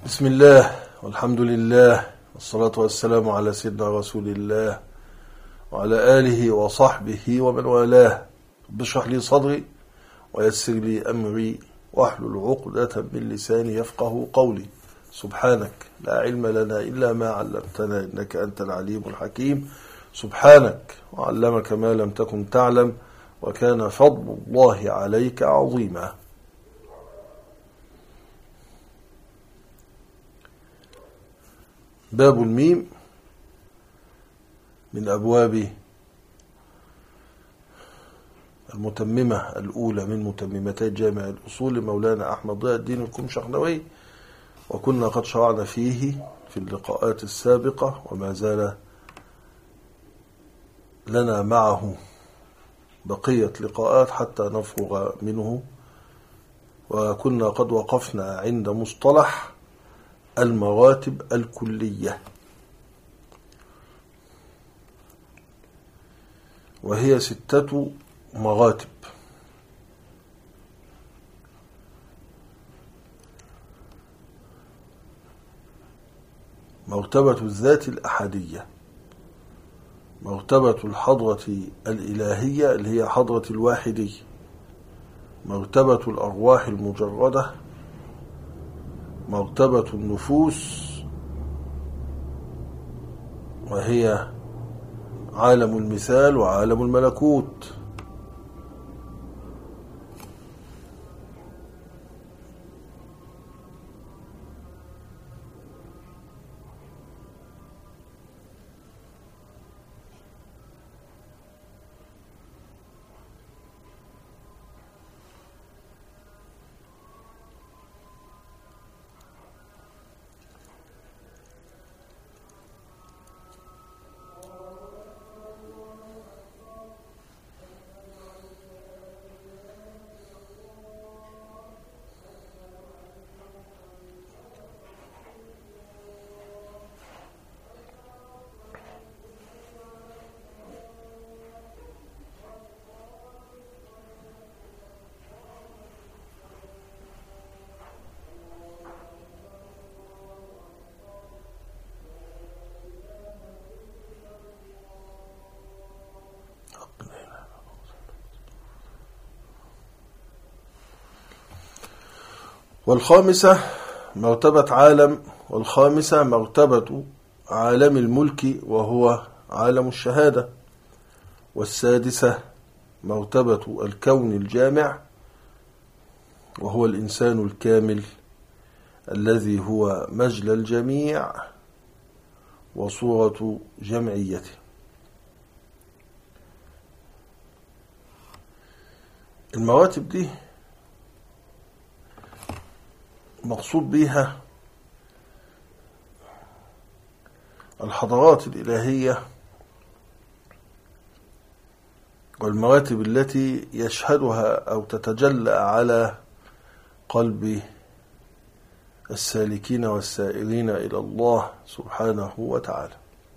بسم الله والحمد لله والصلاة والسلام على سيدنا رسول الله وعلى آله وصحبه ومن والاه. بشرح لي صدري ويسر لي أمري واحلل عقدة من لساني يفقه قولي. سبحانك لا علم لنا إلا ما علمتنا إنك أنت العليم الحكيم. سبحانك وعلمك ما لم تكن تعلم وكان فضل الله عليك عظيما. باب الميم من أبواب المتممة الأولى من متممتي جامع الأصول مولانا أحمد ضياء الدين الكمشخنوي، وكنا قد شرعنا فيه في اللقاءات السابقة وما زال لنا معه بقية لقاءات حتى نفرغ منه، وكنا قد وقفنا عند مصطلح المراتب الكلية، وهي 6 مراتب. مرتبة الذات الأحدية، مرتبة الحضرة الإلهية اللي هي حضرة الواحدية، مرتبة الأرواح المجردة، مرتبة النفوس وهي عالم المثال وعالم الملكوت، والخامسة مرتبة عالم الملك وهو عالم الشهادة، والسادسة مرتبة الكون الجامع وهو الإنسان الكامل الذي هو مجلى الجميع وصورة جمعيته. المراتب دي مقصود بها الحضارات الإلهية والمراتب التي يشهدها أو تتجلى على قلب السالكين والسائرين إلى الله سبحانه وتعالى.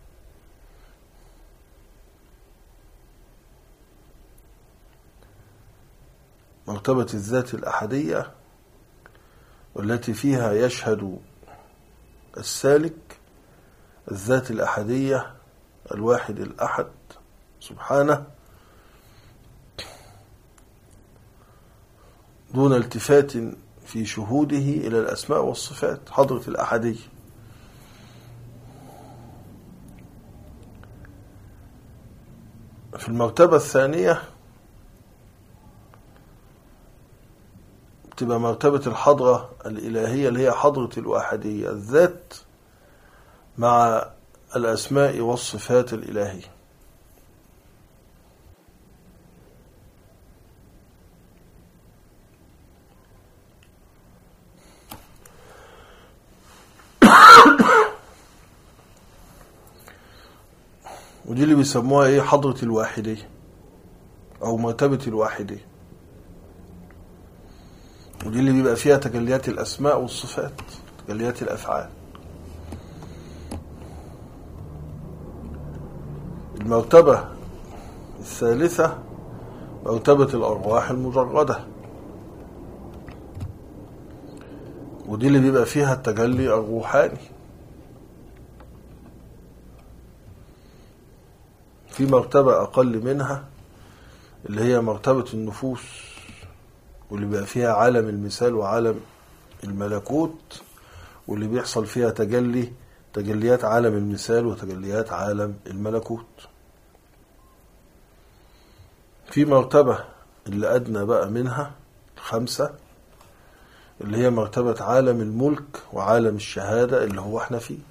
مرتبة الذات الأحدية والتي فيها يشهد السالك الذات الأحدية الواحد الأحد سبحانه دون التفات في شهوده إلى الأسماء والصفات، حضرة الأحدية. في المرتبة الثانية تبقى مرتبة الحضرة الإلهية اللي هي حضرة الواحدية، الذات مع الأسماء والصفات الإلهية. ودي اللي بيسموها ايه؟ حضرة الواحدية أو مرتبة الواحدية، ودي اللي بيبقى فيها تجليات الأسماء والصفات، تجليات الأفعال. المرتبة الثالثة مرتبة الأرواح المجردة، ودي اللي بيبقى فيها التجلي الروحاني. في مرتبة أقل منها اللي هي مرتبة النفوس، واللي بيبقى فيها عالم المثال وعالم الملكوت، واللي بيحصل فيها تجليات عالم المثال وتجليات عالم الملكوت. في مرتبة اللي أدنى بقى منها 5، اللي هي مرتبة عالم الملك وعالم الشهادة اللي هو احنا فيه،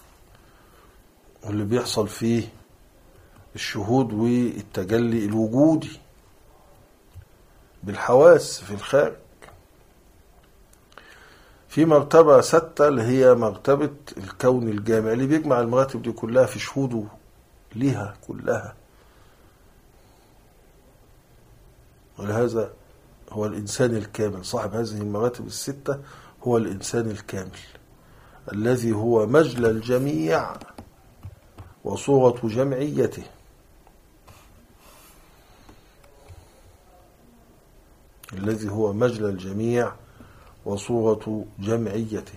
واللي بيحصل فيه الشهود والتجلي الوجودي بالحواس في الخارج. في مرتبة 6 اللي هي مرتبة الكون الجامع، اللي بيجمع المراتب دي كلها في شهوده ليها كلها. ولهذا هو الإنسان الكامل، صاحب هذه المراتب 6 هو الإنسان الكامل الذي هو مجلى الجميع وصورة جمعيته. الذي هو مجلى الجميع وصورة جمعيته.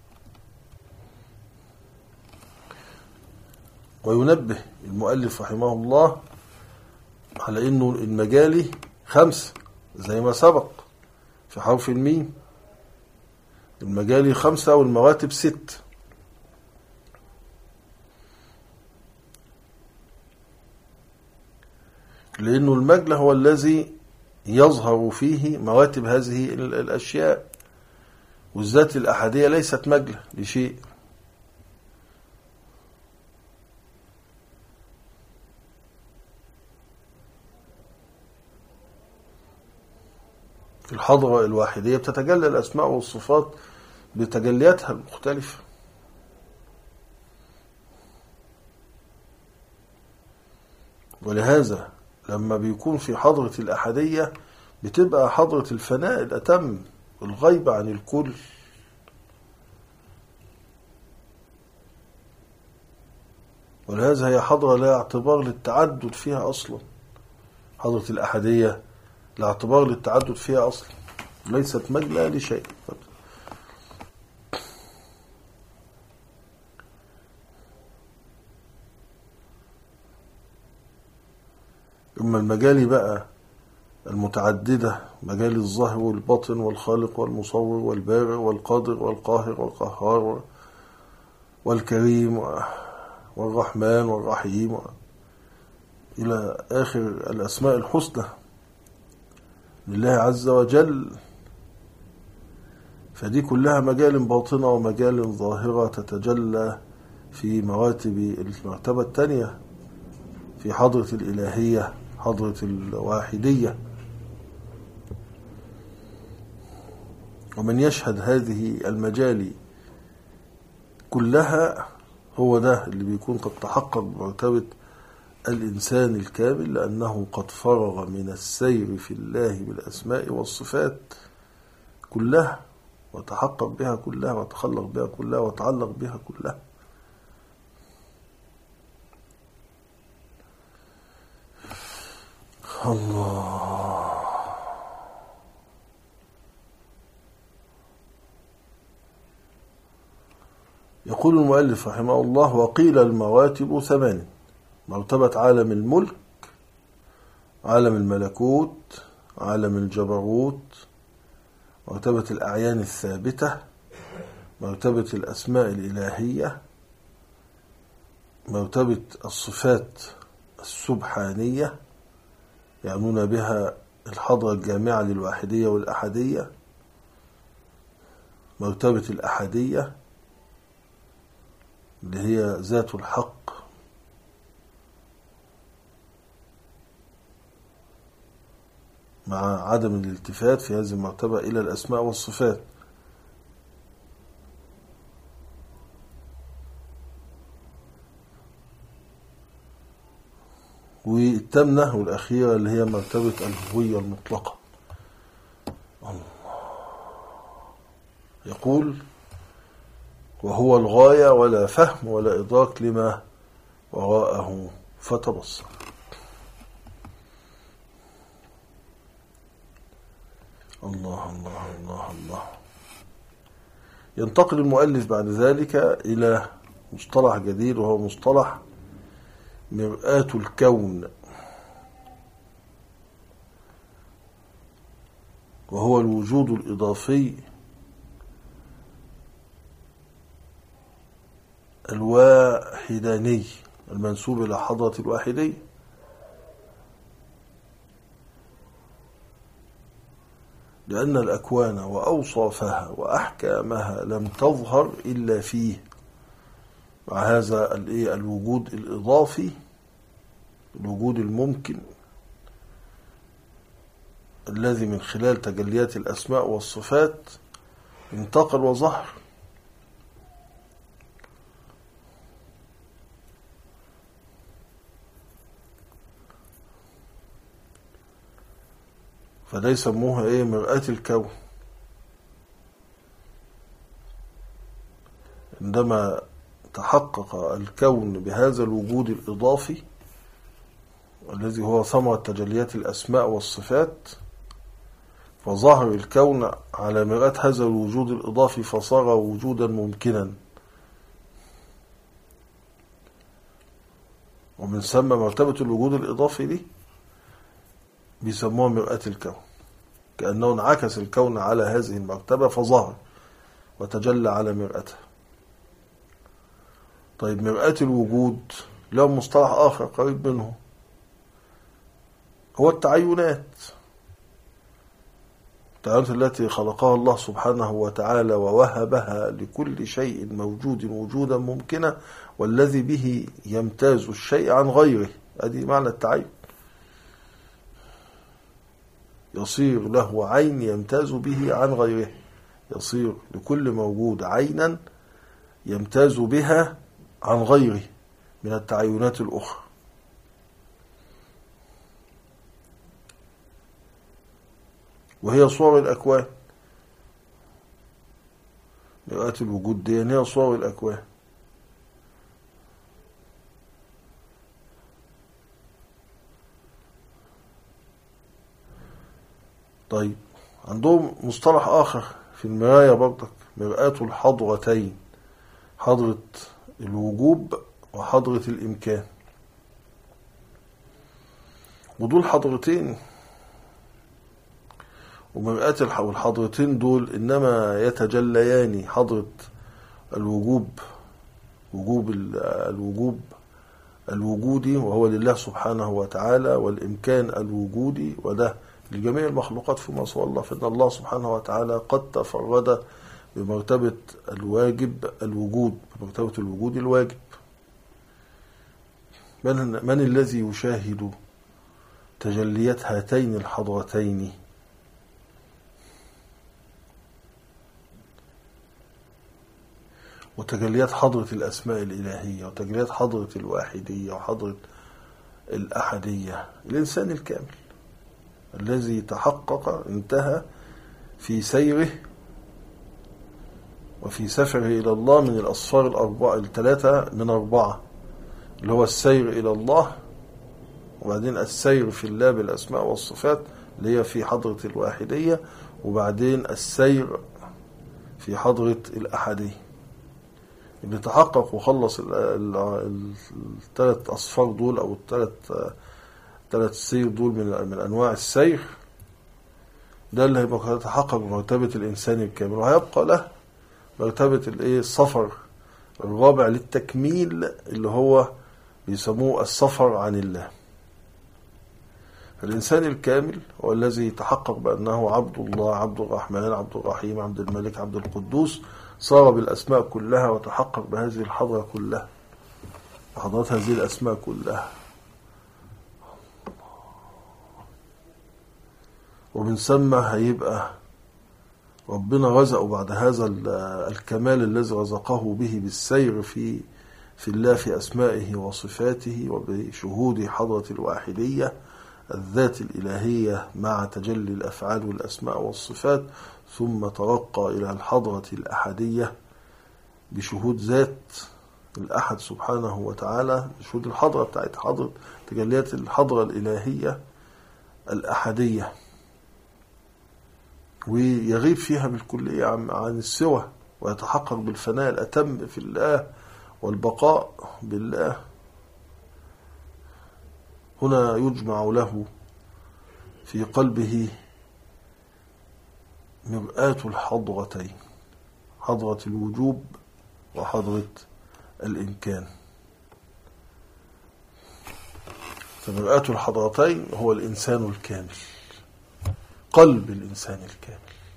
وينبه المؤلف رحمه الله على أنه المجالي 5 زي ما سبق في حرف الميم، المجالي 5 والمراتب 6. لأنه المجلى هو الذي يظهر فيه مراتب هذه الأشياء، والذات الأحدية ليست مجلى لشيء. في الحضرة الواحدية بتتجلى الأسماء والصفات بتجلياتها المختلفة. ولهذا لما بيكون في حضرة الأحدية بتبقى حضرة الفناء الأتم، الغيبة عن الكل. ولهذا هي حضرة لا اعتبار للتعدد فيها أصلا. حضرة الأحدية لا اعتبار للتعدد فيها أصلا، ليست مجلى لشيء. أما المجالي بقى المتعددة، مجال الظاهر والباطن والخالق والمصور والبارئ والقادر والقاهر والقهار والكريم والرحمن والرحيم إلى آخر الأسماء الحسنى لله عز وجل، فدي كلها مجال باطنة ومجال ظاهرة تتجلى في مراتب المرتبة الثانية في حضرة الإلهية، حضرة الواحدية. ومن يشهد هذه المجال كلها هو ده اللي بيكون قد تحقق بمرتبة الإنسان الكامل، لأنه قد فرغ من السير في الله بالأسماء والصفات كلها، وتحقق بها كلها وتخلق بها كلها وتعلق بها كلها. الله. يقول المؤلف رحمه الله: وقيل المراتب 8: مرتبة عالم الملك، عالم الملكوت، عالم الجبروت، مرتبة الأعيان الثابتة، مرتبة الأسماء الإلهية، مرتبة الصفات السبحانية يعنون بها الحضرة الجامعة للواحدية والأحدية، مرتبة الأحدية اللي هي ذات الحق مع عدم الالتفات في هذه المرتبة إلى الأسماء والصفات، والتامنة والأخيرة اللي هي مرتبة الهوية المطلقة. الله. يقول: وهو الغاية ولا فهم ولا إدراك لما وراءه فتبصر. الله الله الله الله. ينتقل المؤلف بعد ذلك إلى مصطلح جديد، وهو مصطلح مرآة الكون، وهو الوجود الإضافي الواحداني المنسوب إلى حضرة الواحدي، لأن الأكوان وأوصافها وأحكامها لم تظهر إلا فيه، مع هذا الوجود الإضافي، الوجود الممكن الذي من خلال تجليات الأسماء والصفات انتقل وظهر. فده يسموها مرآة الكون. عندما تحقق الكون بهذا الوجود الإضافي الذي هو ثمرة تجليات الأسماء والصفات، فظهر الكون على مرآة هذا الوجود الإضافي، فصار وجودا ممكنا، ومن ثم مرتبة الوجود الإضافي دي بيسموها مرآة الكون، كأنه انعكس الكون على هذه المرتبة فظهر وتجلى على مرآته. طيب مرآة الوجود له مصطلح آخر قريب منه، هو التعينات التي خلقها الله سبحانه وتعالى ووهبها لكل شيء موجود وجودا ممكنا، والذي به يمتاز الشيء عن غيره. هذه معنى التعين، يصير له عين يمتاز به عن غيره، يصير لكل موجود عينا يمتاز بها عن غيره من التعينات الأخرى. وهي صور الأكوان، مرآة الوجود دي هي صور الأكوان. طيب عندهم مصطلح آخر في المراية برضك، مرآة الحضرتين، حضرة الوجوب وحضرة الإمكان. ودول حضرتين ومرآة الحضرتين دول إنما يتجليان حضرة الوجوب، الوجوب الوجودي وهو لله سبحانه وتعالى، والإمكان الوجودي وده لجميع المخلوقات فيما سوى الله. فإن الله سبحانه وتعالى قد تفرد بمرتبة الواجب الوجود، بمرتبة الوجود الواجب. من الذي يشاهد تجليات هاتين الحضرتين؟ وتجليات حضرة الأسماء الإلهية، وتجليات حضرة الواحدية، وحضرة الأحدية، الإنسان الكامل الذي تحقق انتهى في سيره وفي سفره إلى الله من الأصفار الثلاثة من 4، اللي هو السير إلى الله، وبعدين السير في الله بالأسماء والصفات اللي هي في حضرة الواحدية، وبعدين السير في حضرة الأحدية. اللي تحقق وخلص الثلاث أصفار دول أو الثلاث سير دول من أنواع السير، ده اللي هيبقى يتحقق بمرتبة الإنسان الكامل، وهيبقى له مرتبة السفر الرابع للتكميل اللي هو بيسموه السفر عن الله. الإنسان الكامل هو الذي تحقق بأنه عبد الله، عبد الرحمن، عبد الرحيم، عبد الملك، عبد القدوس، صار بالأسماء كلها وتحقق بهذه الحضرة كلها، حضرات هذه الأسماء كلها. ومن ثم هيبقى ربنا رزقه بعد هذا الكمال الذي رزقه به بالسير في الله في أسمائه وصفاته، وبشهود حضرة الواحدية الذات الإلهية مع تجلي الأفعال والأسماء والصفات، ثم ترقى إلى الحضرة الأحدية بشهود ذات الأحد سبحانه وتعالى، بشهود الحضرة بتاعت حضرة تجليات الحضرة الإلهية الأحدية، ويغيب فيها بالكلية عن السوى ويتحقق بالفناء الأتم في الله والبقاء بالله، هنا يجمع له في قلبه مرآة الحضرتين، حضرة الوجوب وحضرة الإمكان. فمرآة الحضرتين هو الإنسان الكامل، قلب الإنسان الكامل.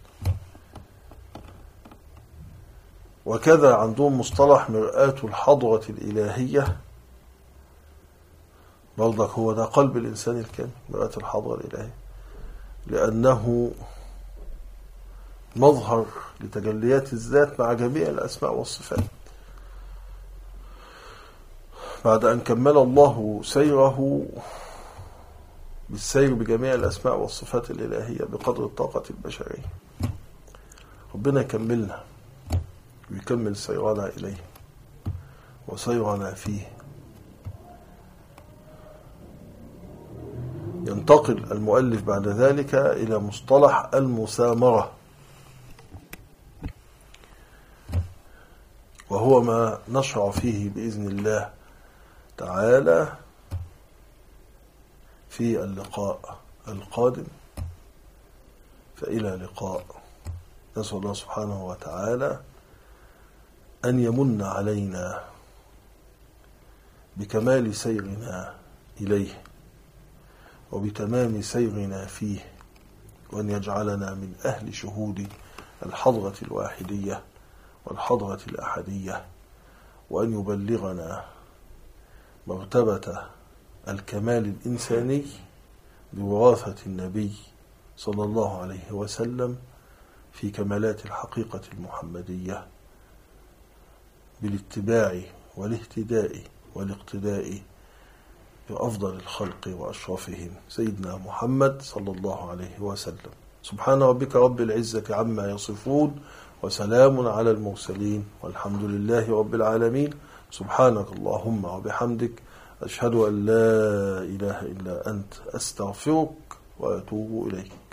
وكذا عندهم مصطلح مرآة الحضرة الإلهية، برضك هو ده قلب الإنسان الكامل، مرآة الحضرة الإلهية، لأنه مظهر لتجليات الذات مع جميع الأسماء والصفات. بعد أن كمل الله سيره بالسير بجميع الأسماء والصفات الإلهية بقدر الطاقة البشرية، ربنا يكملنا ويكمل سيرنا إليه وسيرنا فيه. ينتقل المؤلف بعد ذلك إلى مصطلح المسامرة، وهو ما نشرع فيه بإذن الله تعالى في اللقاء القادم. فإلى لقاء، نسأل الله سبحانه وتعالى أن يمن علينا بكمال سيرنا إليه وبتمام سيرنا فيه، وأن يجعلنا من أهل شهود الحضرة الواحدية والحضرة الأحدية، وأن يبلغنا مرتبة الكمال الإنساني بوراثة النبي صلى الله عليه وسلم في كمالات الحقيقة المحمدية، بالاتباع والاهتداء والاقتداء بأفضل الخلق وأشرفهم سيدنا محمد صلى الله عليه وسلم. سبحان ربك رب العزة عما يصفون، وسلام على المرسلين، والحمد لله رب العالمين. سبحانك اللهم وبحمدك، أشهد أن لا إله إلا أنت، أستغفرك وأتوب إليك.